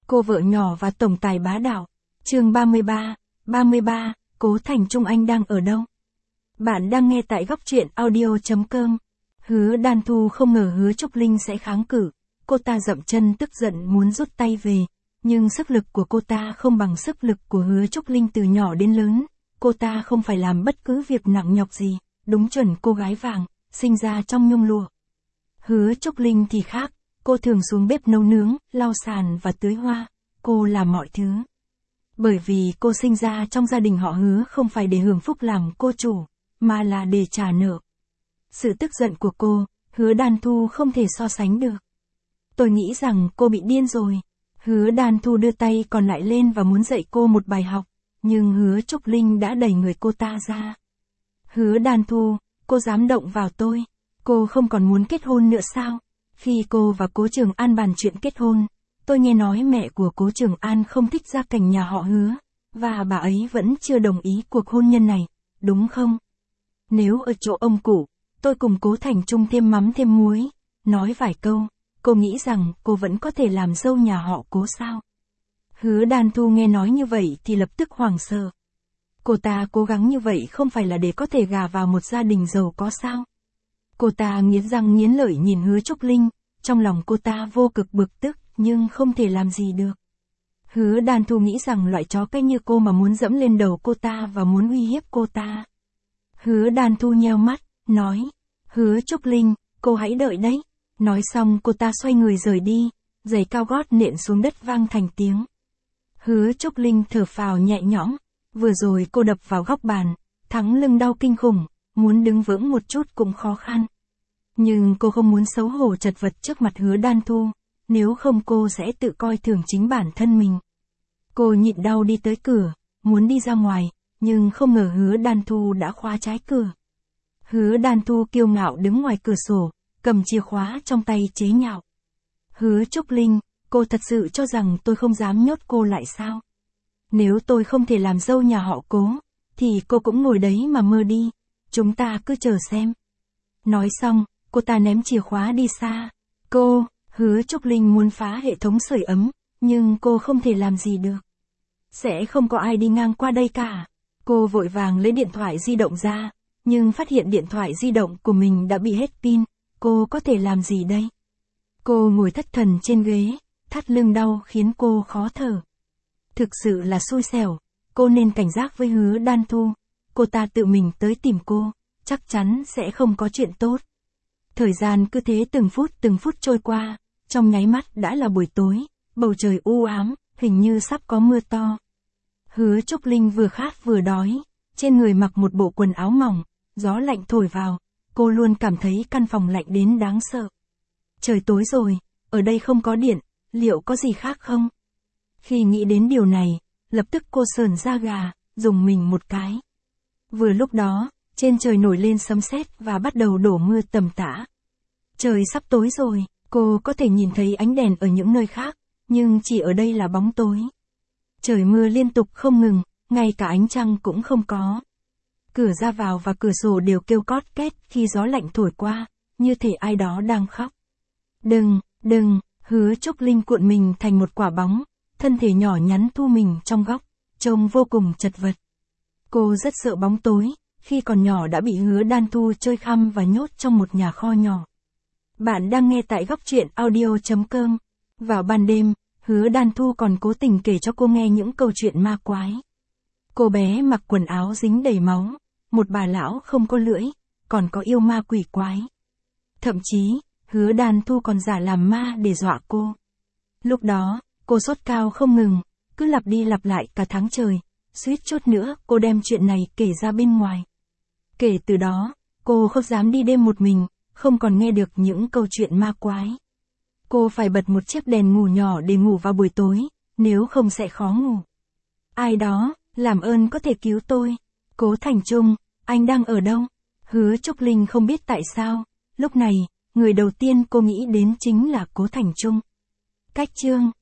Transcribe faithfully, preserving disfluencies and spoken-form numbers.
cô vợ nhỏ và tổng tài bá đạo. Chương ba mươi ba, ba mươi ba, Cố Thành Trung anh đang ở đâu? Bạn đang nghe tại góc truyện audio chấm com. Hứa Đan Thu không ngờ Hứa Trúc Linh sẽ kháng cự, cô ta dậm chân tức giận muốn rút tay về, nhưng sức lực của cô ta không bằng sức lực của Hứa Trúc Linh từ nhỏ đến lớn, cô ta không phải làm bất cứ việc nặng nhọc gì, đúng chuẩn cô gái vàng, sinh ra trong nhung lụa. Hứa Trúc Linh thì khác, cô thường xuống bếp nấu nướng, lau sàn và tưới hoa, cô làm mọi thứ. Bởi vì cô sinh ra trong gia đình họ Hứa không phải để hưởng phúc làm cô chủ, mà là để trả nợ. Sự tức giận của cô, Hứa Đan Thu không thể so sánh được. Tôi nghĩ rằng cô bị điên rồi. Hứa Đan Thu đưa tay còn lại lên và muốn dạy cô một bài học, nhưng Hứa Trúc Linh đã đẩy người cô ta ra. Hứa Đan Thu, cô dám động vào tôi. Cô không còn muốn kết hôn nữa sao? Khi cô và Cố Trường An bàn chuyện kết hôn, tôi nghe nói mẹ của Cố Trường An không thích gia cảnh nhà họ Hứa, và bà ấy vẫn chưa đồng ý cuộc hôn nhân này, đúng không? Nếu ở chỗ ông cụ, tôi cùng Cố Thành Trung thêm mắm thêm muối, nói vài câu, cô nghĩ rằng cô vẫn có thể làm dâu nhà họ Cố sao? Hứa Đan Thu nghe nói như vậy thì lập tức hoảng sợ. Cô ta cố gắng như vậy không phải là để có thể gả vào một gia đình giàu có sao? Cô ta nghiến răng nghiến lợi nhìn Hứa Trúc Linh, trong lòng cô ta vô cực bực tức, nhưng không thể làm gì được. Hứa Đan Thu nghĩ rằng loại chó cái như cô mà muốn dẫm lên đầu cô ta và muốn uy hiếp cô ta. Hứa Đan Thu nheo mắt, nói, Hứa Trúc Linh, cô hãy đợi đấy. Nói xong cô ta xoay người rời đi, giày cao gót nện xuống đất vang thành tiếng. Hứa Trúc Linh thở phào nhẹ nhõm, vừa rồi cô đập vào góc bàn, thắng lưng đau kinh khủng, muốn đứng vững một chút cũng khó khăn. Nhưng cô không muốn xấu hổ chật vật trước mặt Hứa Đan Thu, nếu không cô sẽ tự coi thường chính bản thân mình. Cô nhịn đau đi tới cửa, muốn đi ra ngoài, nhưng không ngờ Hứa Đan Thu đã khóa trái cửa. Hứa Đan Thu kiêu ngạo đứng ngoài cửa sổ, cầm chìa khóa trong tay chế nhạo. Hứa Trúc Linh, cô thật sự cho rằng tôi không dám nhốt cô lại sao? Nếu tôi không thể làm dâu nhà họ Cố, thì cô cũng ngồi đấy mà mơ đi, chúng ta cứ chờ xem. Nói xong, cô ta ném chìa khóa đi xa. Cô, Hứa Trúc Linh muốn phá hệ thống sưởi ấm, nhưng cô không thể làm gì được. Sẽ không có ai đi ngang qua đây cả. Cô vội vàng lấy điện thoại di động ra, nhưng phát hiện điện thoại di động của mình đã bị hết pin, cô có thể làm gì đây? Cô ngồi thất thần trên ghế, thắt lưng đau khiến cô khó thở. Thực sự là xui xẻo, cô nên cảnh giác với Hứa Đan Thu, cô ta tự mình tới tìm cô, chắc chắn sẽ không có chuyện tốt. Thời gian cứ thế từng phút từng phút trôi qua, trong nháy mắt đã là buổi tối, bầu trời u ám, hình như sắp có mưa to. Hứa Trúc Linh vừa khát vừa đói, trên người mặc một bộ quần áo mỏng, gió lạnh thổi vào, cô luôn cảm thấy căn phòng lạnh đến đáng sợ. Trời tối rồi, ở đây không có điện, liệu có gì khác không? Khi nghĩ đến điều này, lập tức cô sởn da gà, rùng mình một cái. Vừa lúc đó, trên trời nổi lên sấm sét và bắt đầu đổ mưa tầm tã. Trời sắp tối rồi, cô có thể nhìn thấy ánh đèn ở những nơi khác, nhưng chỉ ở đây là bóng tối. Trời mưa liên tục không ngừng, ngay cả ánh trăng cũng không có. Cửa ra vào và cửa sổ đều kêu cót két khi gió lạnh thổi qua, như thể ai đó đang khóc. Đừng, đừng, Hứa Trúc Linh cuộn mình thành một quả bóng, thân thể nhỏ nhắn thu mình trong góc, trông vô cùng chật vật. Cô rất sợ bóng tối, khi còn nhỏ đã bị Hứa Đan Thu chơi khăm và nhốt trong một nhà kho nhỏ. Bạn đang nghe tại góc truyện audio chấm com. Vào ban đêm, Hứa Đan Thu còn cố tình kể cho cô nghe những câu chuyện ma quái. Cô bé mặc quần áo dính đầy máu, một bà lão không có lưỡi, còn có yêu ma quỷ quái. Thậm chí, Hứa Đan Thu còn giả làm ma để dọa cô. Lúc đó, cô sốt cao không ngừng, cứ lặp đi lặp lại cả tháng trời, suýt chút nữa cô đem chuyện này kể ra bên ngoài. Kể từ đó, cô không dám đi đêm một mình, không còn nghe được những câu chuyện ma quái. Cô phải bật một chiếc đèn ngủ nhỏ để ngủ vào buổi tối, nếu không sẽ khó ngủ. Ai đó, làm ơn có thể cứu tôi. Cố Thành Trung, anh đang ở đâu? Hứa Trúc Linh không biết tại sao, lúc này, người đầu tiên cô nghĩ đến chính là Cố Thành Trung. Cách chương